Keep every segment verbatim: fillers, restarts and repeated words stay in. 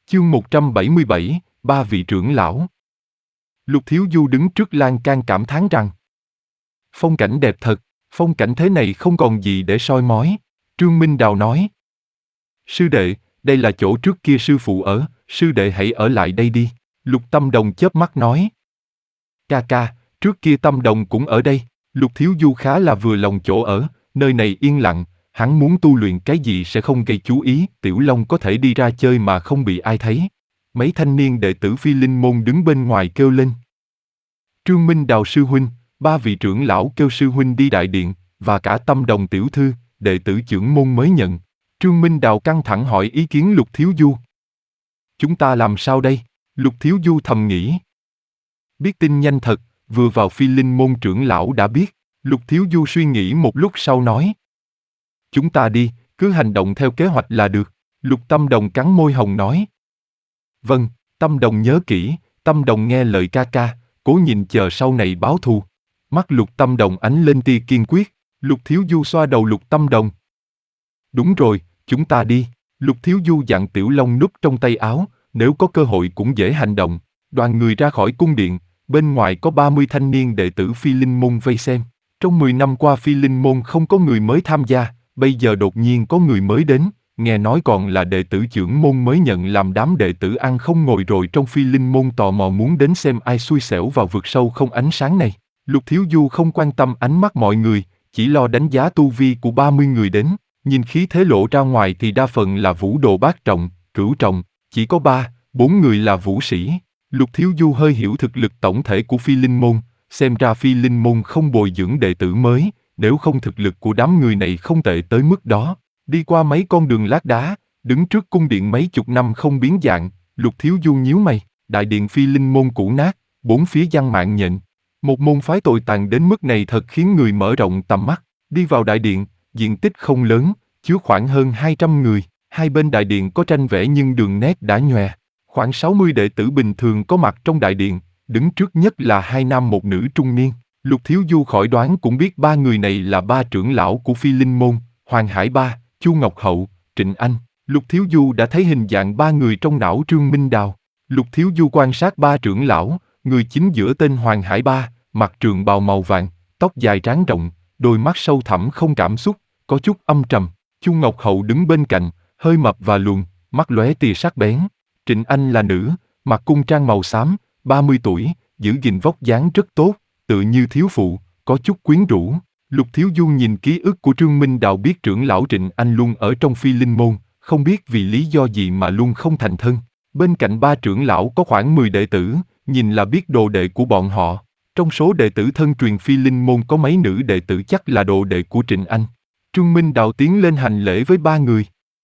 Chương một trăm bảy mươi bảy, ba vị trưởng lão. Lục Thiếu Du đứng trước lan can cảm thán rằng: phong cảnh đẹp thật, phong cảnh thế này không còn gì để soi mói. Trương Minh Đào nói: sư đệ, đây là chỗ trước kia sư phụ ở, sư đệ hãy ở lại đây đi. Lục Tâm Đồng chớp mắt nói: ca ca, trước kia Tâm Đồng cũng ở đây. Lục Thiếu Du khá là vừa lòng chỗ ở, nơi này yên lặng, hắn muốn tu luyện cái gì sẽ không gây chú ý, Tiểu Long có thể đi ra chơi mà không bị ai thấy. Mấy thanh niên đệ tử Phi Linh môn đứng bên ngoài kêu lên: Trương Minh Đào sư huynh, ba vị trưởng lão kêu sư huynh đi đại điện, và cả Tâm Đồng tiểu thư, đệ tử trưởng môn mới nhận. Trương Minh Đào căng thẳng hỏi ý kiến Lục Thiếu Du. Chúng ta làm sao đây? Lục Thiếu Du thầm nghĩ. Biết tin nhanh thật, vừa vào Phi Linh môn trưởng lão đã biết. Lục Thiếu Du suy nghĩ một lúc sau nói: chúng ta đi, cứ hành động theo kế hoạch là được. Lục Tâm Đồng cắn môi hồng nói: vâng, Tâm Đồng nhớ kỹ, Tâm Đồng nghe lời ca ca, cố nhìn chờ sau này báo thù. Mắt Lục Tâm Đồng ánh lên tia kiên quyết. Lục Thiếu Du xoa đầu Lục Tâm Đồng. Đúng rồi, chúng ta đi. Lục Thiếu Du dặn Tiểu Long núp trong tay áo, nếu có cơ hội cũng dễ hành động. Đoàn người ra khỏi cung điện, bên ngoài có ba mươi thanh niên đệ tử Phi Linh môn vây xem. Trong mười năm qua Phi Linh môn không có người mới tham gia, bây giờ đột nhiên có người mới đến, nghe nói còn là đệ tử trưởng môn mới nhận làm đám đệ tử ăn không ngồi rồi trong Phi Linh môn tò mò muốn đến xem ai xui xẻo vào vực sâu không ánh sáng này. Lục Thiếu Du không quan tâm ánh mắt mọi người, chỉ lo đánh giá tu vi của ba mươi người đến, nhìn khí thế lộ ra ngoài thì đa phần là vũ đồ bát trọng, cửu trọng, chỉ có ba, bốn người là vũ sĩ. Lục Thiếu Du hơi hiểu thực lực tổng thể của Phi Linh môn, xem ra Phi Linh môn không bồi dưỡng đệ tử mới, nếu không thực lực của đám người này không tệ tới mức đó. Đi qua mấy con đường lát đá, đứng trước cung điện mấy chục năm không biến dạng, Lục Thiếu Du nhíu mày. Đại điện Phi Linh môn cũ nát, bốn phía giăng mạng nhện. Một môn phái tồi tàn đến mức này thật khiến người mở rộng tầm mắt. Đi vào đại điện, diện tích không lớn, chứa khoảng hơn hai trăm người. Hai bên đại điện có tranh vẽ nhưng đường nét đã nhòe. Khoảng sáu mươi đệ tử bình thường có mặt trong đại điện, đứng trước nhất là hai nam một nữ trung niên. Lục Thiếu Du khỏi đoán cũng biết ba người này là ba trưởng lão của Phi Linh môn, Hoàng Hải Ba, Chu Ngọc Hậu, Trịnh Anh. Lục Thiếu Du đã thấy hình dạng ba người trong não Trương Minh Đào. Lục Thiếu Du quan sát ba trưởng lão, người chính giữa tên Hoàng Hải Ba, mặc trường bào màu vàng, tóc dài trán rộng, đôi mắt sâu thẳm không cảm xúc, có chút âm trầm. Chu Ngọc Hậu đứng bên cạnh, hơi mập và lùn, mắt lóe tia sắc bén. Trịnh Anh là nữ, mặc cung trang màu xám, ba mươi tuổi, giữ gìn vóc dáng rất tốt, tựa như thiếu phụ, có chút quyến rũ. Lục Thiếu Du nhìn ký ức của Trương Minh Đào biết trưởng lão Trịnh Anh luôn ở trong Phi Linh môn, không biết vì lý do gì mà luôn không thành thân. Bên cạnh ba trưởng lão có khoảng mười đệ tử, nhìn là biết đồ đệ của bọn họ. Trong số đệ tử thân truyền Phi Linh môn có mấy nữ đệ tử chắc là đồ đệ của Trịnh Anh. Trương Minh Đào tiến lên hành lễ với ba người.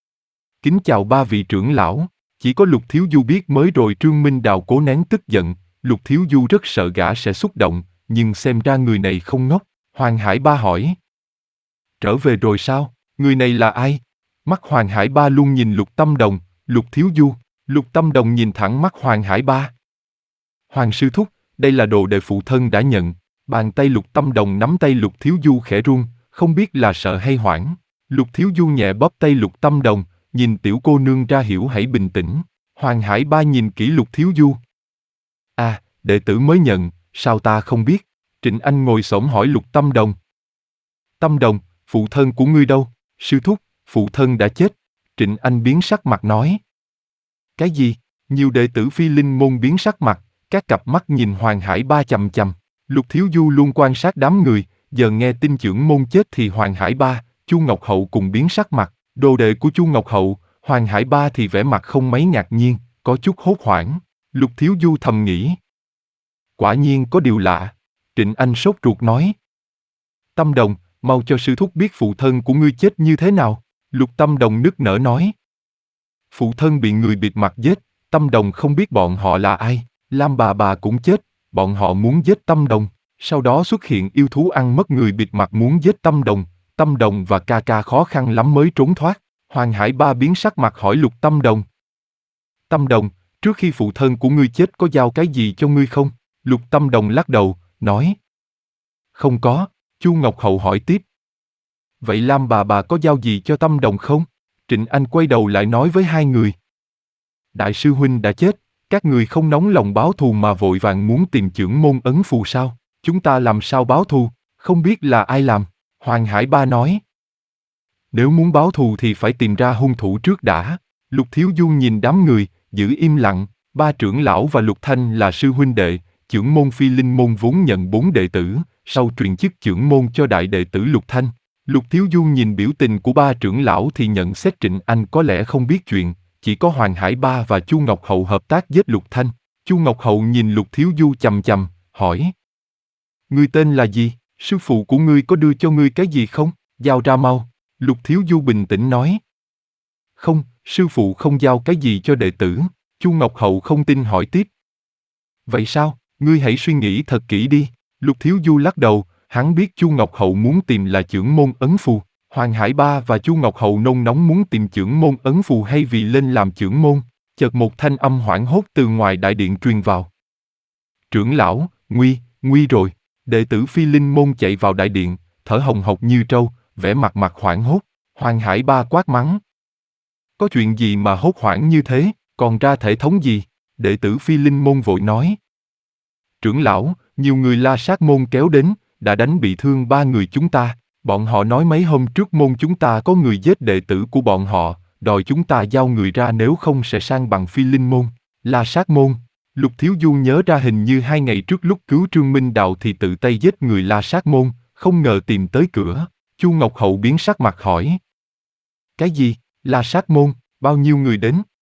Kính chào ba vị trưởng lão. Chỉ có Lục Thiếu Du biết mới rồi Trương Minh Đào cố nén tức giận. Lục Thiếu Du rất sợ gã sẽ xúc động, nhưng xem ra người này không ngốc. Hoàng Hải Ba hỏi: trở về rồi sao? Người này là ai? Mắt Hoàng Hải Ba luôn nhìn Lục Tâm Đồng, Lục Thiếu Du. Lục Tâm Đồng nhìn thẳng mắt Hoàng Hải Ba. Hoàng sư thúc, đây là đồ đệ phụ thân đã nhận. Bàn tay Lục Tâm Đồng nắm tay Lục Thiếu Du khẽ run, không biết là sợ hay hoảng. Lục Thiếu Du nhẹ bóp tay Lục Tâm Đồng, nhìn tiểu cô nương ra hiểu hãy bình tĩnh. Hoàng Hải Ba nhìn kỹ Lục Thiếu Du. À, đệ tử mới nhận, sao ta không biết? Trịnh Anh ngồi xổm hỏi Lục Tâm Đồng. Tâm Đồng, phụ thân của ngươi đâu? Sư thúc, phụ thân đã chết. Trịnh Anh biến sắc mặt nói. Cái gì? Nhiều đệ tử Phi Linh môn biến sắc mặt, các cặp mắt nhìn Hoàng Hải Ba chằm chằm. Lục Thiếu Du luôn quan sát đám người, giờ nghe tin trưởng môn chết thì Hoàng Hải Ba, Chu Ngọc Hậu cùng biến sắc mặt. Đồ đệ của Chu Ngọc Hậu, Hoàng Hải Ba thì vẻ mặt không mấy ngạc nhiên, có chút hốt hoảng. Lục Thiếu Du thầm nghĩ. Quả nhiên có điều lạ. Trịnh Anh sốt ruột nói. Tâm Đồng, mau cho sư thúc biết phụ thân của ngươi chết như thế nào. Lục Tâm Đồng nức nở nói. Phụ thân bị người bịt mặt giết, Tâm Đồng không biết bọn họ là ai. Lam bà bà cũng chết, bọn họ muốn giết Tâm Đồng. Sau đó xuất hiện yêu thú ăn mất người bịt mặt muốn giết Tâm Đồng. Tâm Đồng và ca ca khó khăn lắm mới trốn thoát. Hoàng Hải Ba biến sắc mặt hỏi Lục Tâm Đồng. Tâm Đồng, trước khi phụ thân của ngươi chết có giao cái gì cho ngươi không? Lục Tâm Đồng lắc đầu, nói. Không có. Chu Ngọc Hậu hỏi tiếp. Vậy Lam bà bà có giao gì cho Tâm Đồng không? Trịnh Anh quay đầu lại nói với hai người. đại sư huynh đã chết, các người không nóng lòng báo thù mà vội vàng muốn tìm chưởng môn ấn phù sao? Chúng ta làm sao báo thù, không biết là ai làm. Hoàng Hải Ba nói. Nếu muốn báo thù thì phải tìm ra hung thủ trước đã. Lục Thiếu Du nhìn đám người, giữ im lặng. Ba trưởng lão và Lục Thanh là sư huynh đệ, chưởng môn Phi Linh môn vốn nhận bốn đệ tử, sau truyền chức chưởng môn cho đại đệ tử Lục Thanh. Lục Thiếu Du nhìn biểu tình của ba trưởng lão thì nhận xét Trịnh Anh có lẽ không biết chuyện, chỉ có Hoàng Hải Ba và Chu Ngọc Hậu hợp tác giết Lục Thanh. Chu Ngọc Hậu nhìn Lục Thiếu Du chằm chằm, hỏi. Ngươi tên là gì? Sư phụ của ngươi có đưa cho ngươi cái gì không? Giao ra mau. Lục Thiếu Du bình tĩnh nói. Không, sư phụ không giao cái gì cho đệ tử. Chu Ngọc Hậu không tin hỏi tiếp. Vậy sao? Ngươi hãy suy nghĩ thật kỹ đi. Lục Thiếu Du lắc đầu, hắn biết Chu Ngọc Hậu muốn tìm là chưởng môn ấn phù. Hoàng Hải Ba và Chu Ngọc Hậu nôn nóng muốn tìm chưởng môn ấn phù hay vì lên làm chưởng môn. Chợt một thanh âm hoảng hốt từ ngoài đại điện truyền vào. Trưởng lão, nguy, nguy rồi. Đệ tử Phi Linh môn chạy vào đại điện, thở hồng hộc như trâu, vẻ mặt mặt hoảng hốt. Hoàng Hải Ba quát mắng. Có chuyện gì mà hốt hoảng như thế, còn ra thể thống gì? Đệ tử Phi Linh môn vội nói. Trưởng lão, nhiều người La Sát môn kéo đến, đã đánh bị thương ba người chúng ta. Bọn họ nói mấy hôm trước môn chúng ta có người giết đệ tử của bọn họ, đòi chúng ta giao người ra nếu không sẽ sang bằng Phi Linh môn. La Sát môn. Lục Thiếu Du nhớ ra hình như hai ngày trước lúc cứu Trương Minh Đạo thì tự tay giết người La Sát môn, không ngờ tìm tới cửa. Chu Ngọc Hậu biến sắc mặt hỏi. Cái gì? La Sát môn, bao nhiêu người đến?